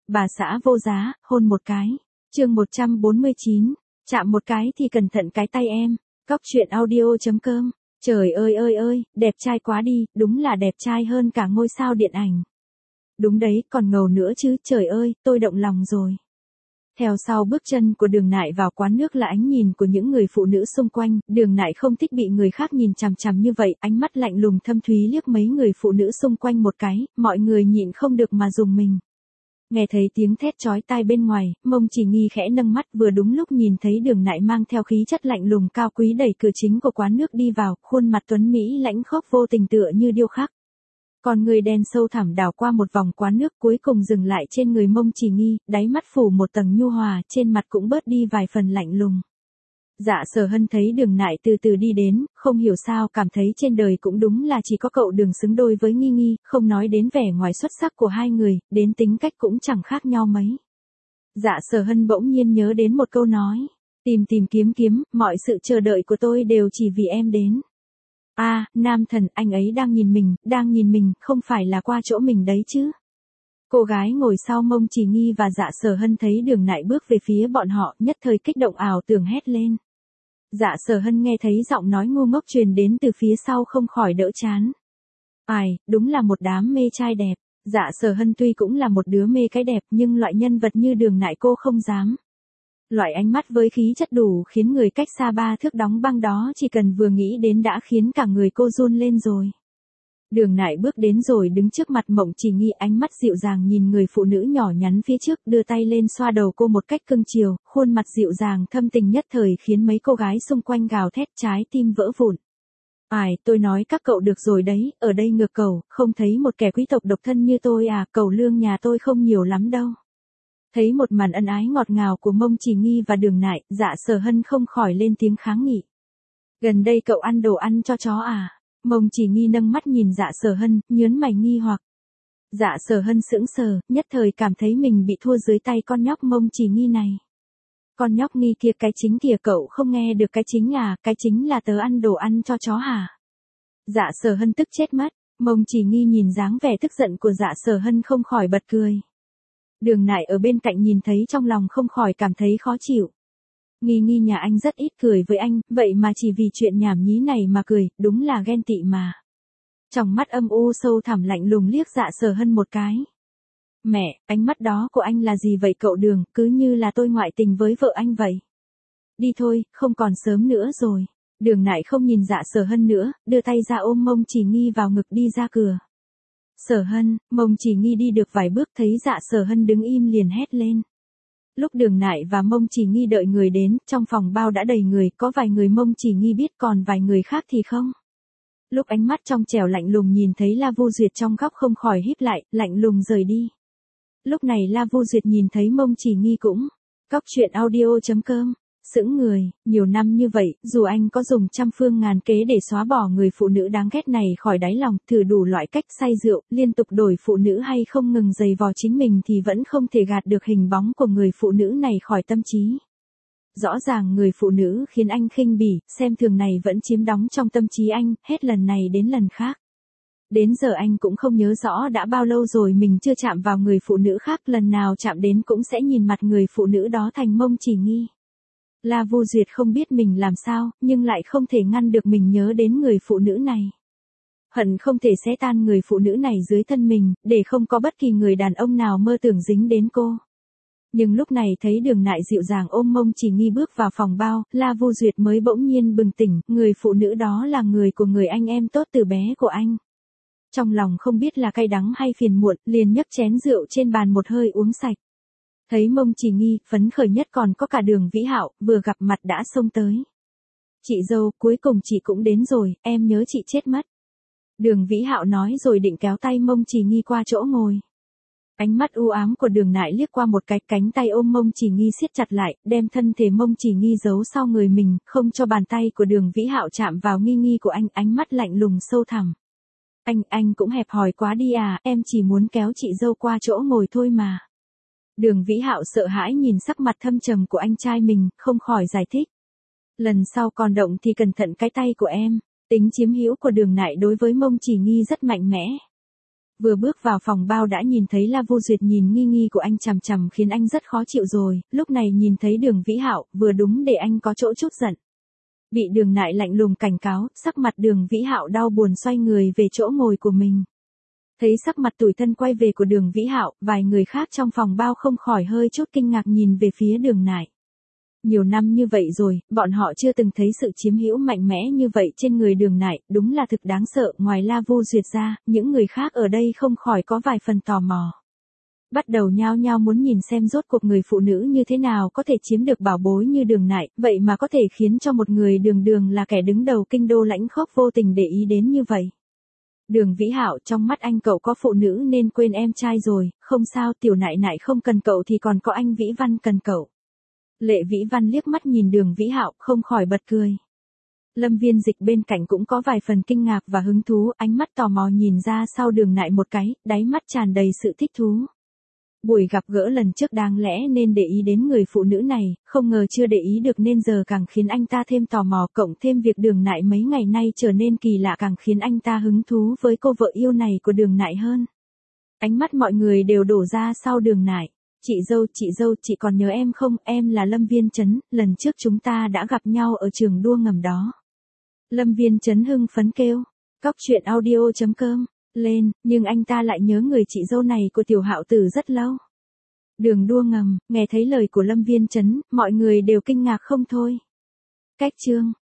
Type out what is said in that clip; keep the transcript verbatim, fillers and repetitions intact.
Bà xã vô giá, hôn một cái. Chương một trăm bốn mươi chín, chạm một cái thì cẩn thận cái tay em. Cóc truyện audio.com. Trời ơi ơi ơi, đẹp trai quá đi, đúng là đẹp trai hơn cả ngôi sao điện ảnh. Đúng đấy, còn ngầu nữa chứ, trời ơi, tôi động lòng rồi. Theo sau bước chân của Đường Nại vào quán nước là ánh nhìn của những người phụ nữ xung quanh, Đường Nại không thích bị người khác nhìn chằm chằm như vậy, ánh mắt lạnh lùng thâm thúy liếc mấy người phụ nữ xung quanh một cái, mọi người nhịn không được mà rùng mình. Nghe thấy tiếng thét chói tai bên ngoài, Mông Chỉ Nghi khẽ nâng mắt vừa đúng lúc nhìn thấy Đường Nại mang theo khí chất lạnh lùng cao quý đẩy cửa chính của quán nước đi vào, khuôn mặt tuấn Mỹ lãnh khốc vô tình tựa như điêu khắc. Còn người đen sâu thẳm đảo qua một vòng quán nước cuối cùng dừng lại trên người Mông Chỉ Nghi, đáy mắt phủ một tầng nhu hòa, trên mặt cũng bớt đi vài phần lạnh lùng. Dạ Sở Hân thấy Đường Nại từ từ đi đến, không hiểu sao cảm thấy trên đời cũng đúng là chỉ có cậu Đường xứng đôi với Nghi Nghi, không nói đến vẻ ngoài xuất sắc của hai người, đến tính cách cũng chẳng khác nhau mấy. Dạ Sở Hân bỗng nhiên nhớ đến một câu nói, tìm tìm kiếm kiếm, mọi sự chờ đợi của tôi đều chỉ vì em đến. A, à, nam thần, anh ấy đang nhìn mình, đang nhìn mình, không phải là qua chỗ mình đấy chứ. Cô gái ngồi sau Mông Chỉ Nghi và Dạ Sở Hân thấy Đường Nại bước về phía bọn họ, nhất thời kích động ảo tưởng hét lên. Dạ Sở Hân nghe thấy giọng nói ngu ngốc truyền đến từ phía sau không khỏi đỡ chán. Ai, đúng là một đám mê trai đẹp. Dạ Sở Hân tuy cũng là một đứa mê cái đẹp nhưng loại nhân vật như Đường Nại cô không dám. Loại ánh mắt với khí chất đủ khiến người cách xa ba thước đóng băng đó chỉ cần vừa nghĩ đến đã khiến cả người cô run lên rồi. Đường Nại bước đến rồi đứng trước mặt Mộng Chỉ Nghi, ánh mắt dịu dàng nhìn người phụ nữ nhỏ nhắn phía trước, đưa tay lên xoa đầu cô một cách cưng chiều, khuôn mặt dịu dàng thâm tình nhất thời khiến mấy cô gái xung quanh gào thét trái tim vỡ vụn. Ai, tôi nói các cậu được rồi đấy, ở đây ngược cầu, không thấy một kẻ quý tộc độc thân như tôi à, cầu lương nhà tôi không nhiều lắm đâu. Thấy một màn ân ái ngọt ngào của Mông Chỉ Nghi và Đường Nại, Dạ Sở Hân không khỏi lên tiếng kháng nghị. Gần đây cậu ăn đồ ăn cho chó à? Mông Chỉ Nghi nâng mắt nhìn Dạ Sở Hân, nhớn mày nghi hoặc. Dạ Sở Hân sững sờ, nhất thời cảm thấy mình bị thua dưới tay con nhóc Mông Chỉ Nghi này. Con nhóc Nghi kia, cái chính kìa, cậu không nghe được cái chính à, cái chính là tớ ăn đồ ăn cho chó hả? Dạ Sở Hân tức chết mất, Mông Chỉ Nghi nhìn dáng vẻ tức giận của Dạ Sở Hân không khỏi bật cười. Đường Nại ở bên cạnh nhìn thấy trong lòng không khỏi cảm thấy khó chịu. Nghi Nghi nhà anh rất ít cười với anh, vậy mà chỉ vì chuyện nhảm nhí này mà cười, đúng là ghen tị mà. Trong mắt âm u sâu thẳm lạnh lùng liếc Dạ Sở Hân một cái. Mẹ, ánh mắt đó của anh là gì vậy cậu Đường, cứ như là tôi ngoại tình với vợ anh vậy. Đi thôi, không còn sớm nữa rồi. Đường Nại không nhìn Dạ Sở Hân nữa, đưa tay ra ôm Mông Chỉ Nghi vào ngực đi ra cửa. Sở Hân, Mông Chỉ Nghi đi được vài bước thấy Dạ Sở Hân đứng im liền hét lên. Lúc Đường Nại và Mông Chỉ Nghi đợi người đến, trong phòng bao đã đầy người, có vài người Mông Chỉ Nghi biết còn vài người khác thì không. Lúc ánh mắt trong trẻo lạnh lùng nhìn thấy La Vu Duyệt trong góc không khỏi híp lại, lạnh lùng rời đi. Lúc này La Vu Duyệt nhìn thấy Mông Chỉ Nghi cũng. Cóc truyện audio.com. Sững người, nhiều năm như vậy, dù anh có dùng trăm phương ngàn kế để xóa bỏ người phụ nữ đáng ghét này khỏi đáy lòng, thử đủ loại cách say rượu, liên tục đổi phụ nữ hay không ngừng giày vò chính mình thì vẫn không thể gạt được hình bóng của người phụ nữ này khỏi tâm trí. Rõ ràng người phụ nữ khiến anh khinh bỉ, xem thường này vẫn chiếm đóng trong tâm trí anh, hết lần này đến lần khác. Đến giờ anh cũng không nhớ rõ đã bao lâu rồi mình chưa chạm vào người phụ nữ khác, lần nào chạm đến cũng sẽ nhìn mặt người phụ nữ đó thành Mông Chỉ Nghi. La Vu Duyệt không biết mình làm sao, nhưng lại không thể ngăn được mình nhớ đến người phụ nữ này. Hận không thể xé tan người phụ nữ này dưới thân mình, để không có bất kỳ người đàn ông nào mơ tưởng dính đến cô. Nhưng lúc này thấy Đường Nại dịu dàng ôm Mông Chỉ Nghi bước vào phòng bao, La Vu Duyệt mới bỗng nhiên bừng tỉnh, người phụ nữ đó là người của người anh em tốt từ bé của anh. Trong lòng không biết là cay đắng hay phiền muộn, liền nhấc chén rượu trên bàn một hơi uống sạch. Thấy Mông Chỉ Nghi, phấn khởi nhất còn có cả Đường Vĩ Hạo, vừa gặp mặt đã xông tới. Chị dâu, cuối cùng chị cũng đến rồi, em nhớ chị chết mất. Đường Vĩ Hạo nói rồi định kéo tay Mông Chỉ Nghi qua chỗ ngồi. Ánh mắt u ám của Đường Nại liếc qua một cái, cánh tay ôm Mông Chỉ Nghi siết chặt lại, đem thân thể Mông Chỉ Nghi giấu sau người mình, không cho bàn tay của Đường Vĩ Hạo chạm vào nghi nghi của anh, ánh mắt lạnh lùng sâu thẳm. Anh, anh cũng hẹp hòi quá đi à, em chỉ muốn kéo chị dâu qua chỗ ngồi thôi mà. Đường Vĩ Hạo sợ hãi nhìn sắc mặt thâm trầm của anh trai mình, không khỏi giải thích. Lần sau còn động thì cẩn thận cái tay của em. Tính chiếm hữu của Đường Nại đối với Mông Chỉ Nghi rất mạnh mẽ. Vừa bước vào phòng bao đã nhìn thấy La Vô Duyệt nhìn nghi nghi của anh chằm chằm khiến anh rất khó chịu rồi, lúc này nhìn thấy Đường Vĩ Hạo, vừa đúng để anh có chỗ chút giận. Bị Đường Nại lạnh lùng cảnh cáo, sắc mặt Đường Vĩ Hạo đau buồn xoay người về chỗ ngồi của mình. Thấy sắc mặt tủi thân quay về của Đường Vĩ Hạo, vài người khác trong phòng bao không khỏi hơi chút kinh ngạc nhìn về phía Đường Nại. Nhiều năm như vậy rồi, bọn họ chưa từng thấy sự chiếm hữu mạnh mẽ như vậy trên người Đường Nại, đúng là thực đáng sợ. Ngoài La Vô Duyệt ra, những người khác ở đây không khỏi có vài phần tò mò. Bắt đầu nhao nhao muốn nhìn xem rốt cuộc người phụ nữ như thế nào có thể chiếm được bảo bối như Đường Nại, vậy mà có thể khiến cho một người đường đường là kẻ đứng đầu kinh đô lãnh khốc vô tình để ý đến như vậy. Đường Vĩ Hạo, trong mắt anh cậu có phụ nữ nên quên em trai rồi, không sao, Tiểu Nại Nại không cần cậu thì còn có anh Vĩ Văn cần cậu. Lệ Vĩ Văn liếc mắt nhìn Đường Vĩ Hạo, không khỏi bật cười. Lâm Viên Dịch bên cạnh cũng có vài phần kinh ngạc và hứng thú, ánh mắt tò mò nhìn ra sau Đường Nại một cái, đáy mắt tràn đầy sự thích thú. Buổi gặp gỡ lần trước đáng lẽ nên để ý đến người phụ nữ này, không ngờ chưa để ý được nên giờ càng khiến anh ta thêm tò mò, cộng thêm việc Đường Nại mấy ngày nay trở nên kỳ lạ càng khiến anh ta hứng thú với cô vợ yêu này của Đường Nại hơn. Ánh mắt mọi người đều đổ ra sau Đường Nại. Chị dâu, chị dâu, chị còn nhớ em không, em là Lâm Viên Chấn, lần trước chúng ta đã gặp nhau ở trường đua ngầm đó. Lâm Viên Chấn hưng phấn kêu, cóc truyện audio chấm com, lên, nhưng anh ta lại nhớ người chị dâu này của Tiểu Hạo từ rất lâu. Đường đua ngầm, nghe thấy lời của Lâm Viên Chấn, mọi người đều kinh ngạc không thôi. Cách chương